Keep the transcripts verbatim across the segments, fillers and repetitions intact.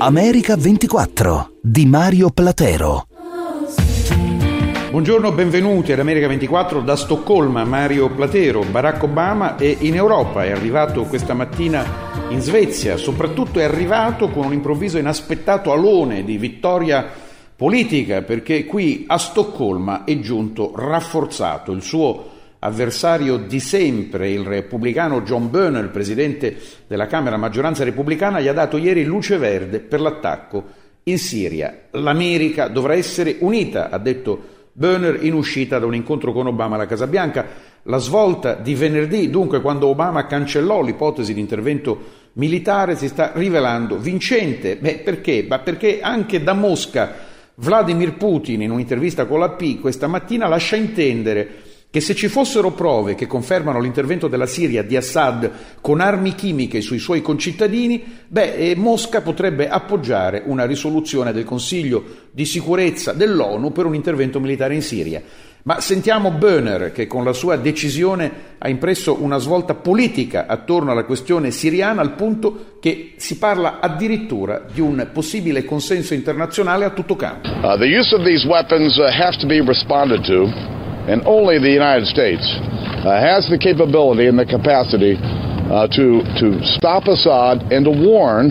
America ventiquattro di Mario Platero. Buongiorno, benvenuti ad America ventiquattro da Stoccolma. Mario Platero. Barack Obama è in Europa, è arrivato questa mattina in Svezia, soprattutto è arrivato con un improvviso inaspettato alone di vittoria politica, perché qui a Stoccolma è giunto rafforzato. Il suo avversario di sempre, il repubblicano John Boehner, presidente della Camera maggioranza repubblicana, gli ha dato ieri luce verde per l'attacco in Siria. L'America dovrà essere unita, ha detto Boehner in uscita da un incontro con Obama alla Casa Bianca. La svolta di venerdì, dunque, quando Obama cancellò l'ipotesi di intervento militare, si sta rivelando vincente. Beh, perché? Ma perché anche da Mosca Vladimir Putin, in un'intervista con l'A P questa mattina, lascia intendere che se ci fossero prove che confermano l'intervento della Siria di Assad con armi chimiche sui suoi concittadini, beh, Mosca potrebbe appoggiare una risoluzione del Consiglio di sicurezza dell'ONU per un intervento militare in Siria. Ma sentiamo Boehner, che con la sua decisione ha impresso una svolta politica attorno alla questione siriana, al punto che si parla addirittura di un possibile consenso internazionale a tutto campo. Uh, the use of these weapons uh, have to be responded to, and only the United States uh, has the capability and the capacity uh, to to stop Assad and to warn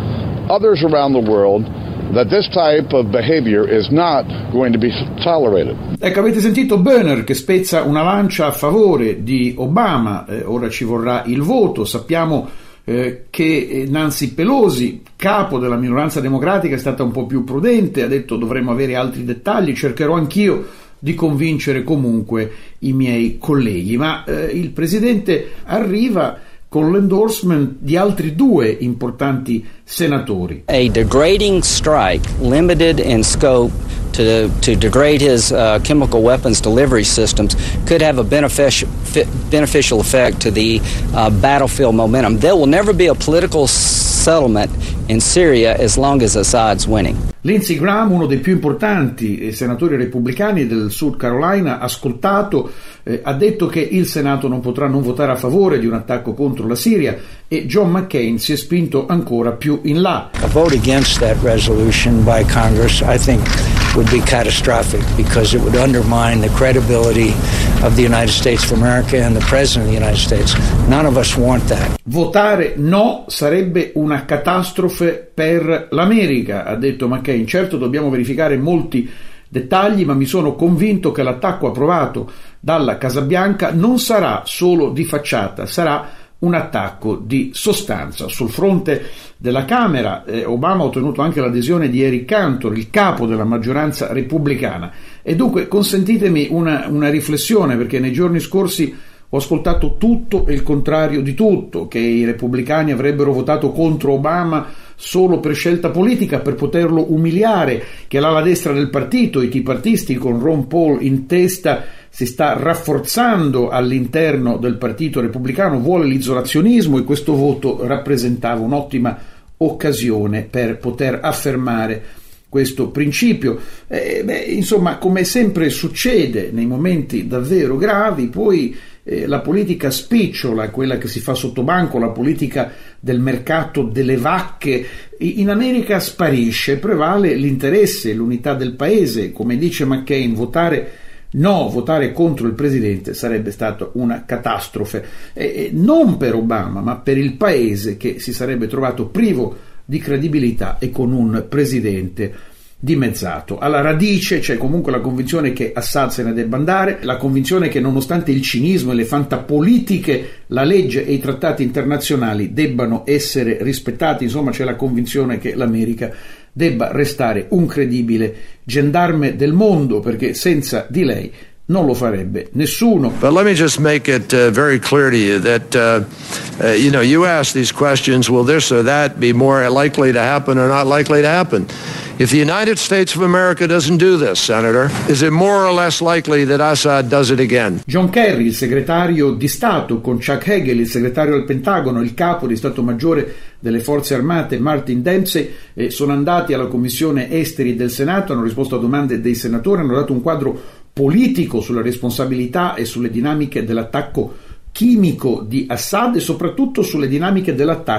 others around the world that this type of behavior is not going to be tolerated. Ecco, avete sentito Boehner che spezza una lancia a favore di Obama. Eh, ora ci vorrà il voto. Sappiamo eh, che Nancy Pelosi, capo della minoranza democratica, è stata un po' più prudente, ha detto dovremmo avere altri dettagli, cercherò anch'io di convincere comunque i miei colleghi. Ma eh, il presidente arriva con l'endorsement di altri due importanti senatori. A degrading strike limited in scope to to degrade his uh, chemical weapons delivery systems could have a beneficial beneficial effect to the uh, battlefield momentum. There will never be a political settlement in Syria as long as Assad's winning. Lindsey Graham, uno dei più importanti senatori repubblicani del South Carolina, ascoltato, eh, ha detto che il Senato non potrà non votare a favore di un attacco contro la Siria, e John McCain si è spinto ancora più in là. A vote against that resolution by Congress, I think, would be catastrophic because it would undermine the credibility of the United States of America and the President of the United States. None of us want that. Votare no sarebbe una catastrofe per l'America, ha detto McCain. Certo, dobbiamo verificare molti dettagli, ma mi sono convinto che l'attacco approvato dalla Casa Bianca non sarà solo di facciata, sarà un attacco di sostanza. Sul fronte della Camera, eh, Obama ha ottenuto anche l'adesione di Eric Cantor, il capo della maggioranza repubblicana. E dunque consentitemi una, una riflessione, perché nei giorni scorsi ho ascoltato tutto e il contrario di tutto, che i repubblicani avrebbero votato contro Obama solo per scelta politica, per poterlo umiliare, che l'ala destra del partito, i Tea Partisti con Ron Paul in testa, si sta rafforzando all'interno del partito repubblicano, vuole l'isolazionismo, e questo voto rappresentava un'ottima occasione per poter affermare questo principio. Eh, beh, insomma, come sempre succede nei momenti davvero gravi, poi eh, la politica spicciola, quella che si fa sotto banco, la politica del mercato delle vacche, in America sparisce, prevale l'interesse, l'unità del paese. Come dice McCain, votare no, votare contro il presidente sarebbe stata una catastrofe, eh, non per Obama, ma per il paese, che si sarebbe trovato privo di credibilità e con un presidente dimezzato. Alla radice c'è comunque la convinzione che Assad se ne debba andare, la convinzione che nonostante il cinismo e le fantapolitiche, la legge e i trattati internazionali debbano essere rispettati. Insomma, c'è la convinzione che l'America debba restare un credibile gendarme del mondo, perché senza di lei non lo farebbe nessuno. But let me just make it uh, very clear to you that uh, uh, you know, you ask these questions, will this or that be more likely to happen or not likely to happen? If the United States of America doesn't do this, Senator, is it more or less likely that Assad does it again? John Kerry, il segretario di Stato, con Chuck Hagel, il segretario del Pentagono, il capo di Stato Maggiore delle Forze Armate, Martin Dempsey, eh, sono andati alla Commissione Esteri del Senato, hanno risposto a domande dei senatori, hanno dato un quadro politico sulle responsabilità e sulle dinamiche dell'attacco chimico di Assad e soprattutto sulle dinamiche dell'attacco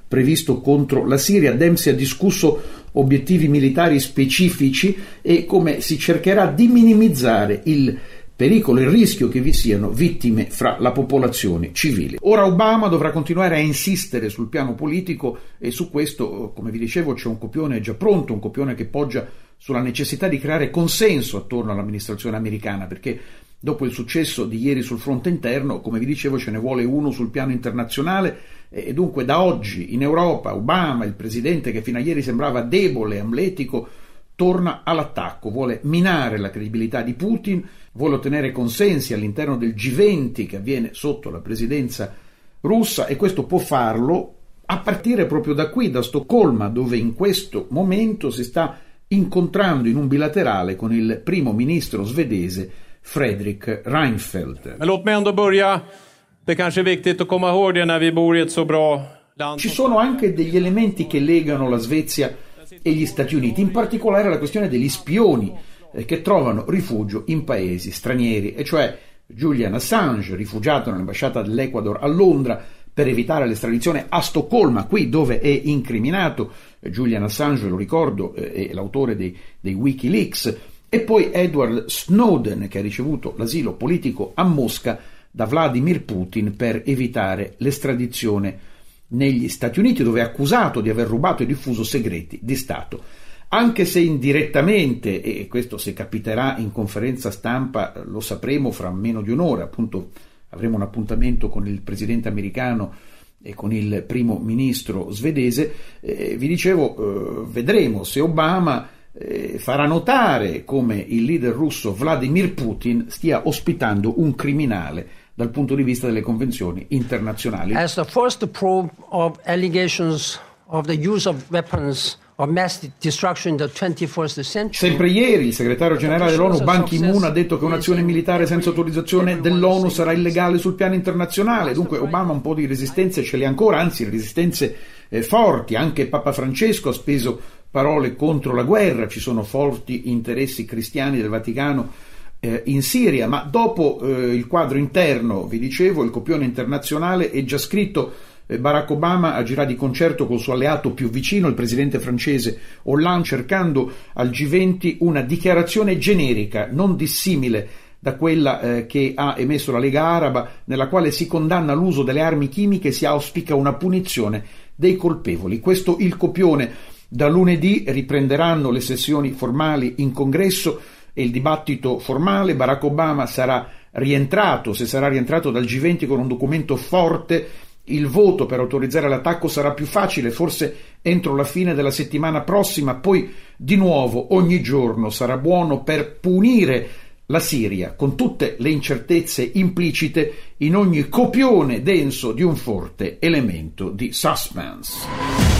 previsto contro la Siria. Dempsey ha discusso obiettivi militari specifici e come si cercherà di minimizzare il pericolo, il rischio che vi siano vittime fra la popolazione civile. Ora Obama dovrà continuare a insistere sul piano politico e su questo, come vi dicevo, c'è un copione già pronto, un copione che poggia sulla necessità di creare consenso attorno all'amministrazione americana, perché dopo il successo di ieri sul fronte interno, come vi dicevo, ce ne vuole uno sul piano internazionale e dunque da oggi in Europa Obama, il presidente che fino a ieri sembrava debole, amletico, torna all'attacco, vuole minare la credibilità di Putin, vuole ottenere consensi all'interno del G venti che avviene sotto la presidenza russa e questo può farlo a partire proprio da qui, da Stoccolma, dove in questo momento si sta incontrando in un bilaterale con il primo ministro svedese Fredrik Reinfeldt. Men låt mig ändå börja. Det kanske är viktigt att komma ihåg det när vi bor i ett så bra land. Ci sono anche degli elementi che legano la Svezia e gli Stati Uniti, in particolare la questione degli spioni eh, che trovano rifugio in paesi stranieri, e cioè Julian Assange, rifugiato nell'ambasciata dell'Ecuador a Londra per evitare l'estradizione a Stoccolma, qui dove è incriminato. eh, Julian Assange, lo ricordo, eh, è l'autore dei, dei Wikileaks, e poi Edward Snowden, che ha ricevuto l'asilo politico a Mosca da Vladimir Putin per evitare l'estradizione negli Stati Uniti, dove è accusato di aver rubato e diffuso segreti di Stato. Anche se indirettamente, e questo se capiterà in conferenza stampa lo sapremo fra meno di un'ora, appunto avremo un appuntamento con il presidente americano e con il primo ministro svedese, eh, vi dicevo, eh, vedremo se Obama eh, farà notare come il leader russo Vladimir Putin stia ospitando un criminale dal punto di vista delle convenzioni internazionali. As the first probe of allegations of the use of weapons of mass destruction in the twenty-first century. Sempre ieri il segretario generale dell'ONU Ban Ki-moon ha detto che un'azione militare senza autorizzazione dell'ONU sarà illegale sul piano internazionale. Dunque Obama un po' di resistenze ce le ha ancora, anzi resistenze eh, forti. Anche Papa Francesco ha speso parole contro la guerra, ci sono forti interessi cristiani del Vaticano eh, in Siria, ma dopo eh, il quadro interno, vi dicevo, il copione internazionale è già scritto. Barack Obama agirà di concerto col suo alleato più vicino, il presidente francese Hollande, cercando al G venti una dichiarazione generica, non dissimile da quella eh, che ha emesso la Lega Araba, nella quale si condanna l'uso delle armi chimiche e si auspica una punizione dei colpevoli. Questo il copione. Da lunedì riprenderanno le sessioni formali in Congresso e il dibattito formale. Barack Obama sarà rientrato, se sarà rientrato dal G venti con un documento forte. Il voto per autorizzare l'attacco sarà più facile, forse entro la fine della settimana prossima, poi di nuovo ogni giorno sarà buono per punire la Siria, con tutte le incertezze implicite in ogni copione denso di un forte elemento di suspense.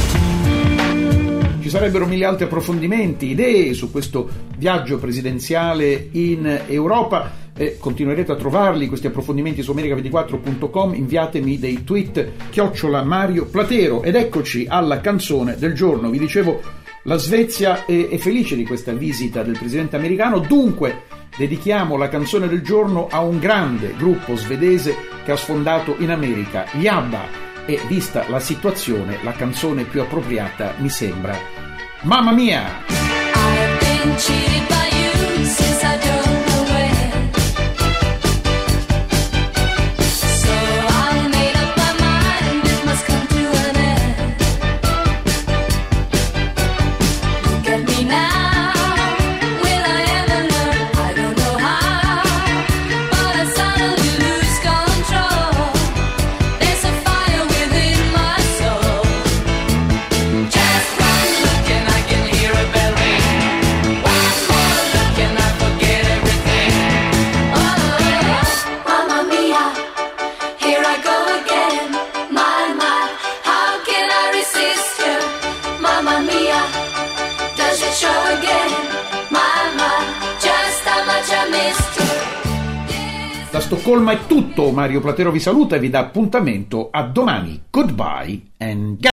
Ci sarebbero mille altri approfondimenti, idee su questo viaggio presidenziale in Europa. E continuerete a trovarli questi approfondimenti su America ventiquattro punto com. Inviatemi dei tweet chiocciola Mario Platero. Ed eccoci alla canzone del giorno. Vi dicevo, la Svezia è, è felice di questa visita del presidente americano, dunque dedichiamo la canzone del giorno a un grande gruppo svedese che ha sfondato in America, gli ABBA, e vista la situazione la canzone più appropriata mi sembra Mamma Mia. Da Stoccolma è tutto, Mario Platero vi saluta e vi dà appuntamento a domani. Goodbye and